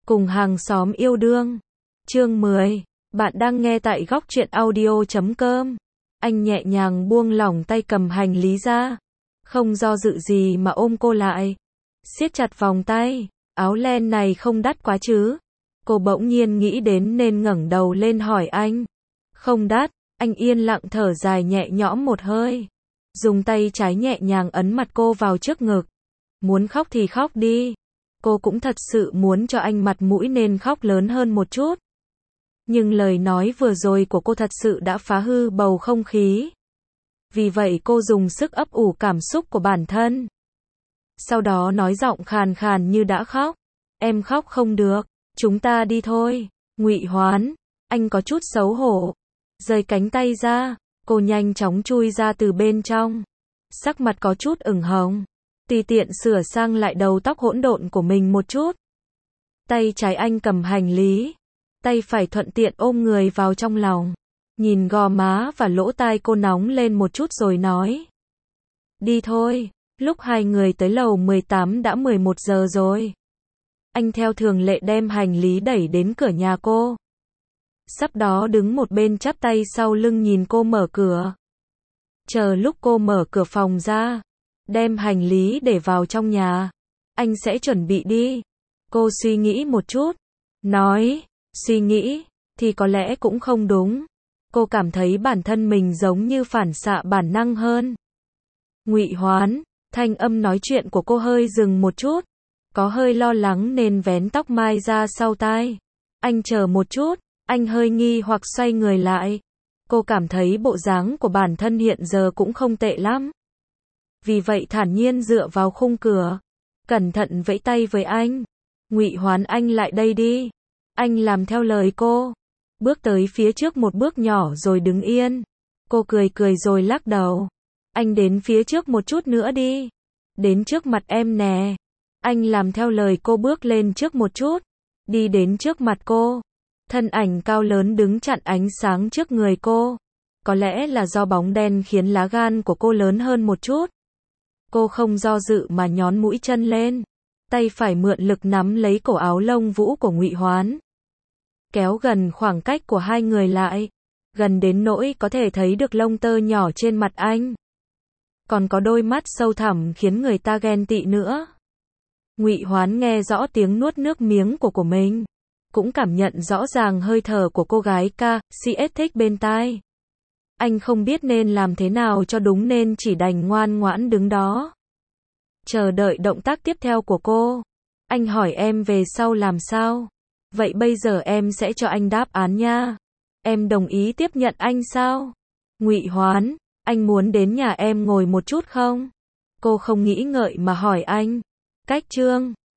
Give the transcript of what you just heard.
Cùng hàng xóm yêu đương. Chương 10. Bạn đang nghe tại góc truyện audio.com. Anh nhẹ nhàng buông lỏng tay cầm hành lý ra. Không do dự gì mà ôm cô lại. Siết chặt vòng tay. Áo len này không đắt quá chứ? Cô bỗng nhiên nghĩ đến nên ngẩng đầu lên hỏi anh. Không đắt. Anh yên lặng thở dài nhẹ nhõm một hơi. Dùng tay trái nhẹ nhàng ấn mặt cô vào trước ngực. Muốn khóc thì khóc đi. Cô cũng thật sự muốn cho anh mặt mũi nên khóc lớn hơn một chút. Nhưng lời nói vừa rồi của cô thật sự đã phá hư bầu không khí. Vì vậy cô dùng sức ấp ủ cảm xúc của bản thân. Sau đó nói giọng khàn khàn như đã khóc. Em khóc không được, chúng ta đi thôi. Ngụy Hoán, anh có chút xấu hổ. Giơ cánh tay ra, cô nhanh chóng chui ra từ bên trong. Sắc mặt có chút ửng hồng. Tùy tiện sửa sang lại đầu tóc hỗn độn của mình một chút. Tay trái anh cầm hành lý. Tay phải thuận tiện ôm người vào trong lòng. Nhìn gò má và lỗ tai cô nóng lên một chút rồi nói. Đi thôi. Lúc hai người tới lầu 18 đã 11 giờ rồi. Anh theo thường lệ đem hành lý đẩy đến cửa nhà cô. Sắp đó đứng một bên chắp tay sau lưng nhìn cô mở cửa. Chờ lúc cô mở cửa phòng ra. Đem hành lý để vào trong nhà. Anh sẽ chuẩn bị đi. Cô suy nghĩ một chút. Nói, suy nghĩ, thì có lẽ cũng không đúng. Cô cảm thấy bản thân mình giống như phản xạ bản năng hơn. Ngụy Hoán, thanh âm nói chuyện của cô hơi dừng một chút. Có hơi lo lắng nên vén tóc mai ra sau tai. Anh chờ một chút, anh hơi nghi hoặc xoay người lại. Cô cảm thấy bộ dáng của bản thân hiện giờ cũng không tệ lắm. Vì vậy thản nhiên dựa vào khung cửa. Cẩn thận vẫy tay với anh. Ngụy Hoán, anh lại đây đi. Anh làm theo lời cô. Bước tới phía trước một bước nhỏ rồi đứng yên. Cô cười cười rồi lắc đầu. Anh đến phía trước một chút nữa đi. Đến trước mặt em nè. Anh làm theo lời cô bước lên trước một chút. Đi đến trước mặt cô. Thân ảnh cao lớn đứng chặn ánh sáng trước người cô. Có lẽ là do bóng đen khiến lá gan của cô lớn hơn một chút. Cô không do dự mà nhón mũi chân lên. Tay phải mượn lực nắm lấy cổ áo lông vũ của Ngụy Hoán. Kéo gần khoảng cách của hai người lại. Gần đến nỗi có thể thấy được lông tơ nhỏ trên mặt anh. Còn có đôi mắt sâu thẳm khiến người ta ghen tị nữa. Ngụy Hoán nghe rõ tiếng nuốt nước miếng của mình. Cũng cảm nhận rõ ràng hơi thở của cô gái KCS thích bên tai. Anh không biết nên làm thế nào cho đúng nên chỉ đành ngoan ngoãn đứng đó. Chờ đợi động tác tiếp theo của cô. Anh hỏi em về sau làm sao? Vậy bây giờ em sẽ cho anh đáp án nha. Em đồng ý tiếp nhận anh sao? Ngụy Hoán, anh muốn đến nhà em ngồi một chút không? Cô không nghĩ ngợi mà hỏi anh. Cách chương